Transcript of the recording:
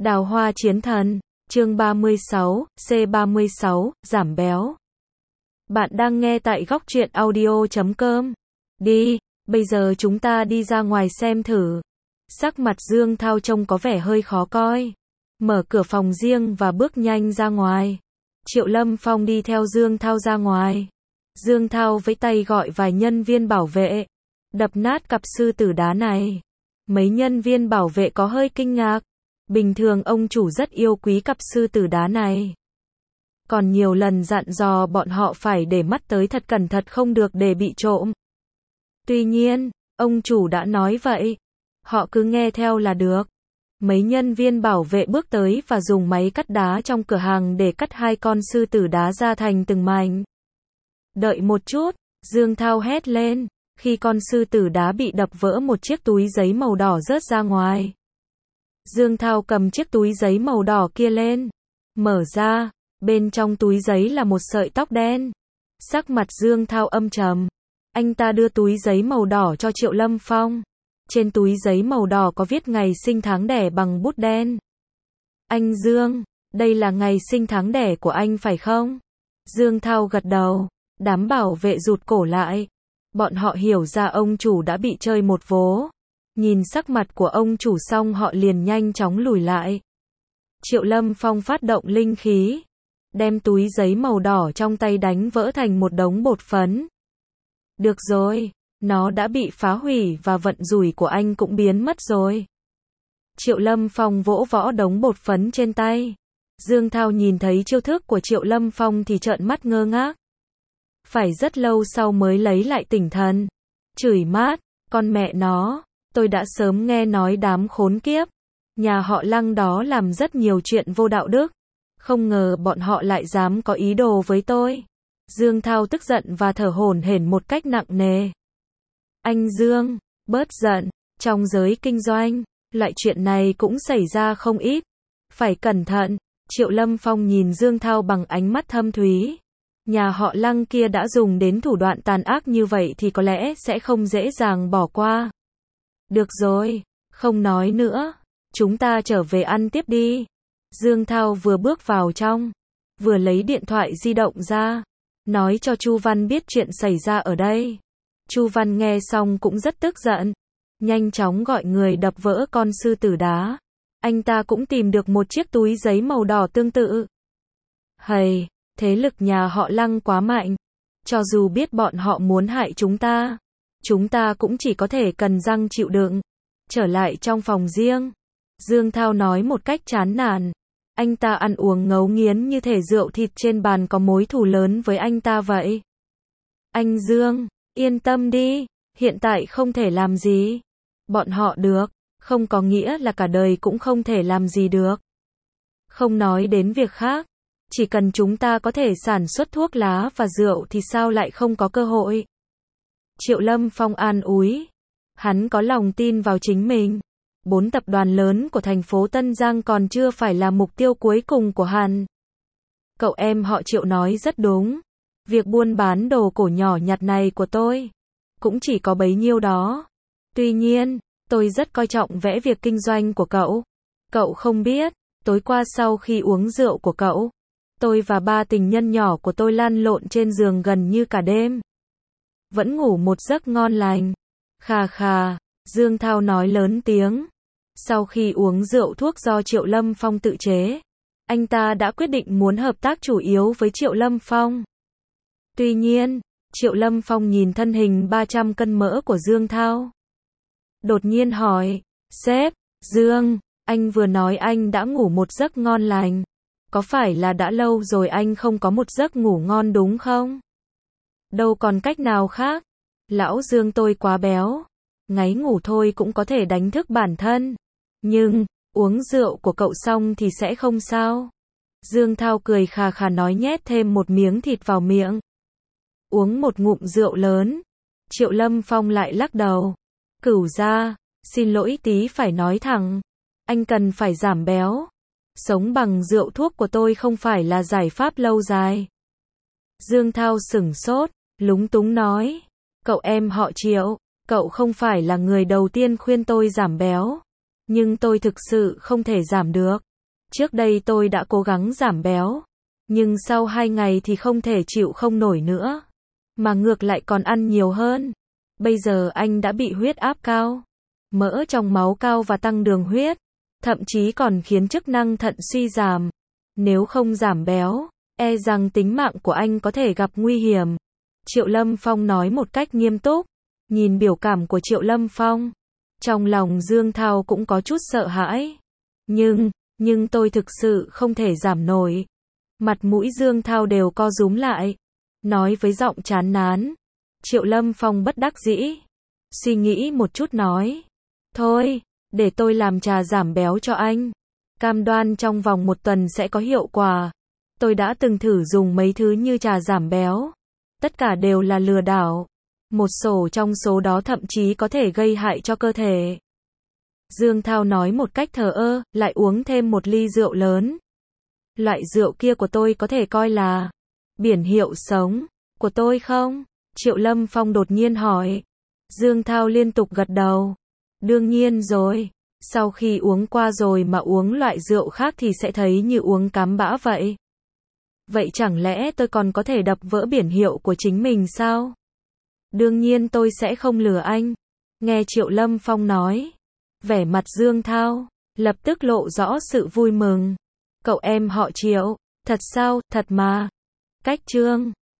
Đào hoa chiến thần, chương 36, C36, giảm béo. Bạn đang nghe tại góc truyện audio.com. Đi, bây giờ chúng ta đi ra ngoài xem thử. Sắc mặt Dương Thao trông có vẻ hơi khó coi. Mở cửa phòng riêng và bước nhanh ra ngoài. Triệu Lâm Phong đi theo Dương Thao ra ngoài. Dương Thao với tay gọi vài nhân viên bảo vệ. Đập nát cặp sư tử đá này. Mấy nhân viên bảo vệ có hơi kinh ngạc. Bình thường ông chủ rất yêu quý cặp sư tử đá này. Còn nhiều lần dặn dò bọn họ phải để mắt tới thật cẩn thận không được để bị trộm. Tuy nhiên, ông chủ đã nói vậy. Họ cứ nghe theo là được. Mấy nhân viên bảo vệ bước tới và dùng máy cắt đá trong cửa hàng để cắt hai con sư tử đá ra thành từng mảnh. Đợi một chút, Dương Thao hét lên, khi con sư tử đá bị đập vỡ một chiếc túi giấy màu đỏ rớt ra ngoài. Dương Thao cầm chiếc túi giấy màu đỏ kia lên, mở ra, bên trong túi giấy là một sợi tóc đen. Sắc mặt Dương Thao âm trầm. Anh ta đưa túi giấy màu đỏ cho Triệu Lâm Phong. Trên túi giấy màu đỏ có viết ngày sinh tháng đẻ bằng bút đen. Anh Dương, đây là ngày sinh tháng đẻ của anh phải không? Dương Thao gật đầu. Đám bảo vệ rụt cổ lại. Bọn họ hiểu ra ông chủ đã bị chơi một vố. Nhìn sắc mặt của ông chủ xong họ liền nhanh chóng lùi lại. Triệu Lâm Phong phát động linh khí. Đem túi giấy màu đỏ trong tay đánh vỡ thành một đống bột phấn. Được rồi, nó đã bị phá hủy và vận rủi của anh cũng biến mất rồi. Triệu Lâm Phong vỗ võ đống bột phấn trên tay. Dương Thao nhìn thấy chiêu thức của Triệu Lâm Phong thì trợn mắt ngơ ngác. Phải rất lâu sau mới lấy lại tinh thần. Chửi mát, con mẹ nó, tôi đã sớm nghe nói đám khốn kiếp. Nhà họ Lăng đó làm rất nhiều chuyện vô đạo đức. Không ngờ bọn họ lại dám có ý đồ với tôi. Dương Thao tức giận và thở hổn hển một cách nặng nề. Anh Dương, bớt giận, trong giới kinh doanh, loại chuyện này cũng xảy ra không ít. Phải cẩn thận. Triệu Lâm Phong nhìn Dương Thao bằng ánh mắt thâm thúy. Nhà họ Lăng kia đã dùng đến thủ đoạn tàn ác như vậy thì có lẽ sẽ không dễ dàng bỏ qua. Được rồi, không nói nữa. Chúng ta trở về ăn tiếp đi. Dương Thao vừa bước vào trong, vừa lấy điện thoại di động ra, nói cho Chu Văn biết chuyện xảy ra ở đây. Chu Văn nghe xong cũng rất tức giận, nhanh chóng gọi người đập vỡ con sư tử đá. Anh ta cũng tìm được một chiếc túi giấy màu đỏ tương tự. Hầy, thế lực nhà họ Lăng quá mạnh. Cho dù biết bọn họ muốn hại chúng ta cũng chỉ có thể cần răng chịu đựng. Trở lại trong phòng riêng, Dương Thao nói một cách chán nản. Anh ta ăn uống ngấu nghiến như thể rượu thịt trên bàn có mối thù lớn với anh ta vậy. Anh Dương, yên tâm đi, hiện tại không thể làm gì. Bọn họ được, không có nghĩa là cả đời cũng không thể làm gì được. Không nói đến việc khác, chỉ cần chúng ta có thể sản xuất thuốc lá và rượu thì sao lại không có cơ hội. Triệu Lâm Phong an ủi. Hắn có lòng tin vào chính mình. 4 tập đoàn lớn của thành phố Tân Giang còn chưa phải là mục tiêu cuối cùng của hắn. Cậu em họ Triệu nói rất đúng. Việc buôn bán đồ cổ nhỏ nhặt này của tôi cũng chỉ có bấy nhiêu đó. Tuy nhiên, tôi rất coi trọng vẽ việc kinh doanh của cậu. Cậu không biết, tối qua sau khi uống rượu của cậu, tôi và 3 tình nhân nhỏ của tôi lăn lộn trên giường gần như cả đêm. Vẫn ngủ một giấc ngon lành. Khà khà, Dương Thao nói lớn tiếng. Sau khi uống rượu thuốc do Triệu Lâm Phong tự chế, anh ta đã quyết định muốn hợp tác chủ yếu với Triệu Lâm Phong. Tuy nhiên, Triệu Lâm Phong nhìn thân hình 300 cân mỡ của Dương Thao. Đột nhiên hỏi, sếp, Dương, anh vừa nói anh đã ngủ một giấc ngon lành. Có phải là đã lâu rồi anh không có một giấc ngủ ngon đúng không? Đâu còn cách nào khác. Lão Dương tôi quá béo. Ngáy ngủ thôi cũng có thể đánh thức bản thân. Nhưng, uống rượu của cậu xong thì sẽ không sao. Dương Thao cười khà khà nói nhét thêm một miếng thịt vào miệng. Uống một ngụm rượu lớn. Triệu Lâm Phong lại lắc đầu. Cửu gia, xin lỗi tí phải nói thẳng. Anh cần phải giảm béo. Sống bằng rượu thuốc của tôi không phải là giải pháp lâu dài. Dương Thao sửng sốt, lúng túng nói. Cậu em họ Triệu, cậu không phải là người đầu tiên khuyên tôi giảm béo. Nhưng tôi thực sự không thể giảm được. Trước đây tôi đã cố gắng giảm béo, nhưng sau 2 ngày thì không thể chịu không nổi nữa, mà ngược lại còn ăn nhiều hơn. Bây giờ anh đã bị huyết áp cao, mỡ trong máu cao và tăng đường huyết, thậm chí còn khiến chức năng thận suy giảm. Nếu không giảm béo, e rằng tính mạng của anh có thể gặp nguy hiểm. Triệu Lâm Phong nói một cách nghiêm túc. Nhìn biểu cảm của Triệu Lâm Phong, trong lòng Dương Thao cũng có chút sợ hãi. Nhưng tôi thực sự không thể giảm nổi. Mặt mũi Dương Thao đều co rúm lại, nói với giọng chán nản. Triệu Lâm Phong bất đắc dĩ, suy nghĩ một chút nói, thôi, để tôi làm trà giảm béo cho anh. Cam đoan trong vòng 1 tuần sẽ có hiệu quả. Tôi đã từng thử dùng mấy thứ như trà giảm béo. Tất cả đều là lừa đảo. Một số trong số đó thậm chí có thể gây hại cho cơ thể. Dương Thao nói một cách thờ ơ, lại uống thêm một ly rượu lớn. Loại rượu kia của tôi có thể coi là biển hiệu sống của tôi không? Triệu Lâm Phong đột nhiên hỏi. Dương Thao liên tục gật đầu. Đương nhiên rồi. Sau khi uống qua rồi mà uống loại rượu khác thì sẽ thấy như uống cám bã vậy. Vậy chẳng lẽ tôi còn có thể đập vỡ biển hiệu của chính mình sao? Đương nhiên tôi sẽ không lừa anh. Nghe Triệu Lâm Phong nói, vẻ mặt Dương Thao lập tức lộ rõ sự vui mừng. Cậu em họ Triệu, thật sao, thật mà. Cách chương